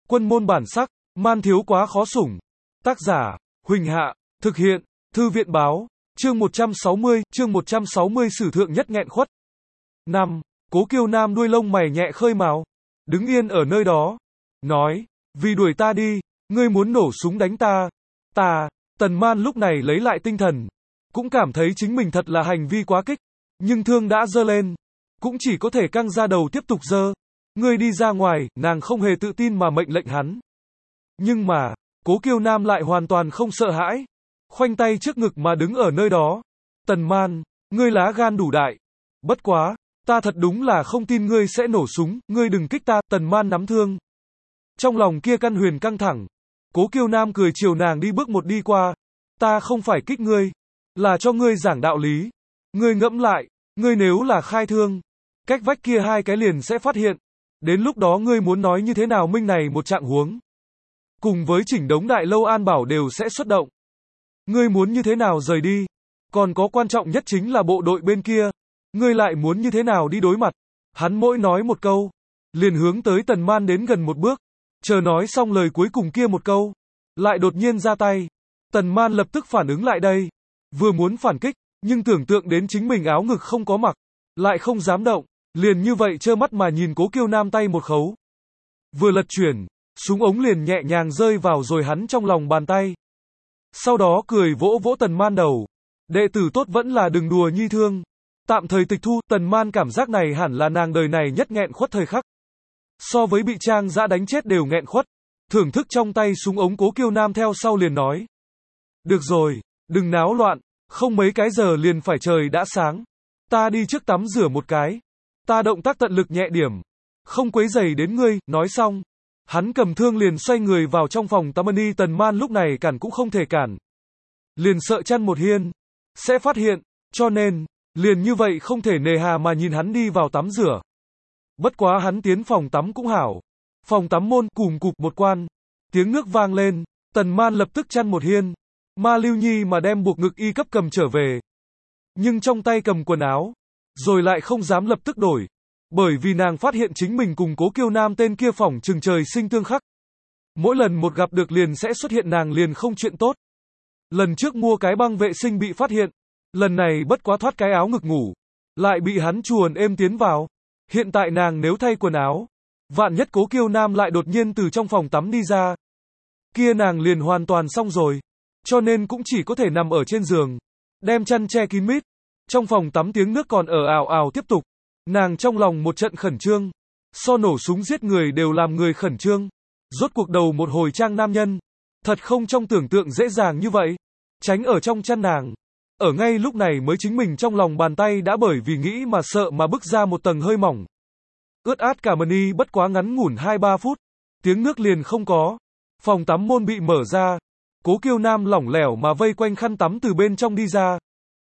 Quân môn bản sắc, man thiếu quá khó sủng. Tác giả, Huỳnh Hạ, thực hiện, Thư viện báo, chương 160 sử thượng nhất nghẹn khuất. 5. Cố Kiêu Nam đuôi lông mày nhẹ khơi mào, đứng yên ở nơi đó, nói, vì đuổi ta đi, ngươi muốn nổ súng đánh ta. Tần Man lúc này lấy lại tinh thần, cũng cảm thấy chính mình thật là hành vi quá kích, nhưng thương đã giơ lên, cũng chỉ có thể căng ra đầu tiếp tục giơ. Ngươi đi ra ngoài, nàng không hề tự tin mà mệnh lệnh hắn. Nhưng mà, Cố Kiêu Nam lại hoàn toàn không sợ hãi, khoanh tay trước ngực mà đứng ở nơi đó. Tần Man, ngươi lá gan đủ đại. Bất quá, ta thật đúng là không tin ngươi sẽ nổ súng, ngươi đừng kích ta. Tần Man nắm thương. Trong lòng kia căn huyền căng thẳng. Cố Kiêu Nam cười chiều nàng đi bước một đi qua. Ta không phải kích ngươi, là cho ngươi giảng đạo lý. Ngươi ngẫm lại, ngươi nếu là khai thương, cách vách kia hai cái liền sẽ phát hiện. Đến lúc đó ngươi muốn nói như thế nào minh này một trạng huống. Cùng với chỉnh đống đại lâu an bảo đều sẽ xuất động. Ngươi muốn như thế nào rời đi? Còn có quan trọng nhất chính là bộ đội bên kia. Ngươi lại muốn như thế nào đi đối mặt? Hắn mỗi nói một câu, liền hướng tới Tần Man đến gần một bước. Chờ nói xong lời cuối cùng kia một câu, lại đột nhiên ra tay. Tần Man lập tức phản ứng lại đây. Vừa muốn phản kích, nhưng tưởng tượng đến chính mình áo ngực không có mặc, lại không dám động. Liền như vậy trơ mắt mà nhìn Cố Kiêu Nam tay một khấu. Vừa lật chuyển, súng ống liền nhẹ nhàng rơi vào rồi hắn trong lòng bàn tay. Sau đó cười vỗ vỗ Tần Man đầu. Đệ tử tốt vẫn là đừng đùa nhi thương. Tạm thời tịch thu. Tần Man cảm giác này hẳn là nàng đời này nhất nghẹn khuất thời khắc. So với bị Trang Dã đánh chết đều nghẹn khuất. Thưởng thức trong tay súng ống, Cố Kiêu Nam theo sau liền nói. Được rồi, đừng náo loạn, không mấy cái giờ liền phải trời đã sáng. Ta đi trước tắm rửa một cái. Ta động tác tận lực nhẹ điểm, không quấy rầy đến ngươi. Nói xong, hắn cầm thương liền xoay người vào trong phòng tắm. Tần Man lúc này cản cũng không thể cản, liền sợ chăn một hiên sẽ phát hiện, cho nên liền như vậy không thể nề hà mà nhìn hắn đi vào tắm rửa. Bất quá hắn tiến phòng tắm cũng hảo, phòng tắm môn cùm cụp một quan, tiếng nước vang lên, Tần Man lập tức chăn một hiên, ma lưu nhi mà đem buộc ngực y cấp cầm trở về, nhưng trong tay cầm quần áo, rồi lại không dám lập tức đổi, bởi vì nàng phát hiện chính mình cùng Cố Kiêu Nam tên kia phỏng chừng trời sinh tương khắc. Mỗi lần một gặp được liền sẽ xuất hiện nàng liền không chuyện tốt. Lần trước mua cái băng vệ sinh bị phát hiện, lần này bất quá thoát cái áo ngực ngủ, lại bị hắn chuồn êm tiến vào. Hiện tại nàng nếu thay quần áo, vạn nhất Cố Kiêu Nam lại đột nhiên từ trong phòng tắm đi ra, kia nàng liền hoàn toàn xong rồi, cho nên cũng chỉ có thể nằm ở trên giường, đem chăn che kín mít. Trong phòng tắm tiếng nước còn ở ào ào tiếp tục, nàng trong lòng một trận khẩn trương, so nổ súng giết người đều làm người khẩn trương. Rốt cuộc đầu một hồi Trang nam nhân, thật không trong tưởng tượng dễ dàng như vậy, tránh ở trong chăn nàng. Ở ngay lúc này mới chính mình trong lòng bàn tay đã bởi vì nghĩ mà sợ mà bức ra một tầng hơi mỏng. Ướt át cả mani. Bất quá ngắn ngủn 2-3 phút, tiếng nước liền không có. Phòng tắm môn bị mở ra, Cố Kiêu Nam lỏng lẻo mà vây quanh khăn tắm từ bên trong đi ra.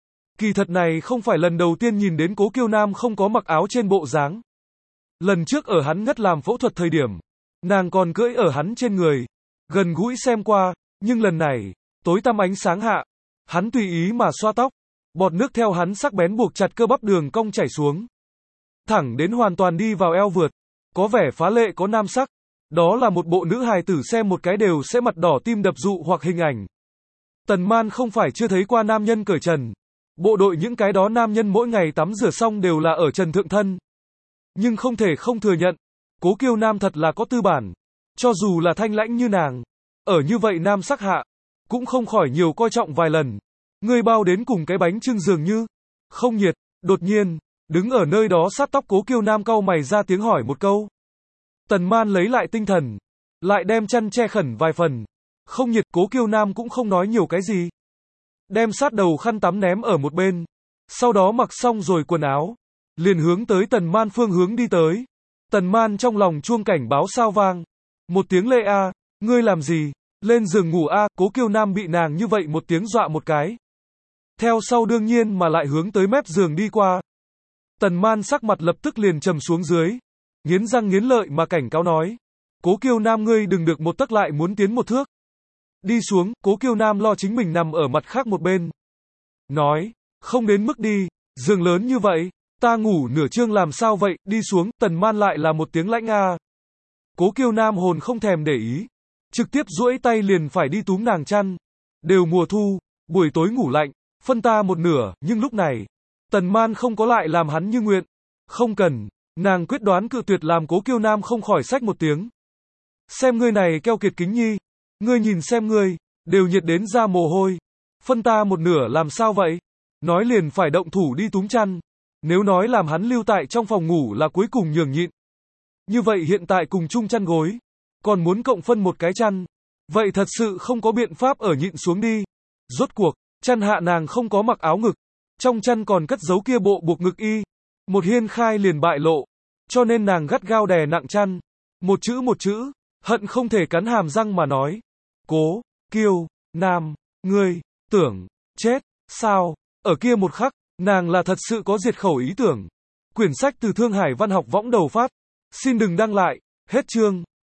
Kỳ thật này không phải lần đầu tiên nhìn đến Cố Kiêu Nam không có mặc áo trên bộ dáng. Lần trước ở hắn ngất làm phẫu thuật thời điểm, nàng còn cưỡi ở hắn trên người, gần gũi xem qua, nhưng lần này, tối tăm ánh sáng hạ, hắn tùy ý mà xoa tóc, bọt nước theo hắn sắc bén buộc chặt cơ bắp đường cong chảy xuống, thẳng đến hoàn toàn đi vào eo vượt, có vẻ phá lệ có nam sắc. Đó là một bộ nữ hài tử xem một cái đều sẽ mặt đỏ tim đập dụ hoặc hình ảnh. Tần Man không phải chưa thấy qua nam nhân cởi trần. Bộ đội những cái đó nam nhân mỗi ngày tắm rửa xong đều là ở trần thượng thân. Nhưng không thể không thừa nhận, Cố Kiêu Nam thật là có tư bản. Cho dù là thanh lãnh như nàng, ở như vậy nam sắc hạ, cũng không khỏi nhiều coi trọng vài lần. Ngươi bao đến cùng cái bánh chưng dường như không nhiệt. Đột nhiên, đứng ở nơi đó sát tóc Cố Kiêu Nam cau mày ra tiếng hỏi một câu. Tần Man lấy lại tinh thần, lại đem chăn che khẩn vài phần. Không nhiệt. Cố Kiêu Nam cũng không nói nhiều cái gì, đem sát đầu khăn tắm ném ở một bên, sau đó mặc xong rồi quần áo, liền hướng tới Tần Man phương hướng đi tới. Tần Man trong lòng chuông cảnh báo sao vang, một tiếng lê a, ngươi làm gì, lên giường ngủ a. Cố Kiêu Nam bị nàng như vậy một tiếng dọa một cái, theo sau đương nhiên mà lại hướng tới mép giường đi qua. Tần Man sắc mặt lập tức liền trầm xuống dưới, nghiến răng nghiến lợi mà cảnh cáo nói, Cố Kiêu Nam ngươi đừng được một tấc lại muốn tiến một thước. Đi xuống. Cố Kiêu Nam lo chính mình nằm ở mặt khác một bên, nói, không đến mức đi, giường lớn như vậy, ta ngủ nửa trương làm sao vậy. Đi xuống. Tần Man lại là một tiếng lãnh a. Cố Kiêu Nam hồn không thèm để ý, trực tiếp duỗi tay liền phải đi túm nàng chăn. Đều mùa thu, buổi tối ngủ lạnh, phân ta một nửa, nhưng lúc này, Tần Man không có lại làm hắn như nguyện. Không cần, nàng quyết đoán cự tuyệt làm Cố Kiêu Nam không khỏi xách một tiếng. Xem ngươi này keo kiệt kính nhi, ngươi nhìn xem ngươi, đều nhiệt đến ra mồ hôi. Phân ta một nửa làm sao vậy? Nói liền phải động thủ đi túm chăn. Nếu nói làm hắn lưu tại trong phòng ngủ là cuối cùng nhường nhịn. Như vậy hiện tại cùng chung chăn gối, còn muốn cộng phân một cái chăn. Vậy thật sự không có biện pháp ở nhịn xuống đi. Rốt cuộc, chăn hạ nàng không có mặc áo ngực. Trong chăn còn cất giấu kia bộ buộc ngực y. Một hiên khai liền bại lộ. Cho nên nàng gắt gao đè nặng chăn. Một chữ, hận không thể cắn hàm răng mà nói. Cố, Kiêu, Nam, ngươi, tưởng, chết, sao? Ở kia một khắc, nàng là thật sự có diệt khẩu ý tưởng. Quyển sách từ Thương Hải Văn học võng đầu phát. Xin đừng đăng lại, hết chương.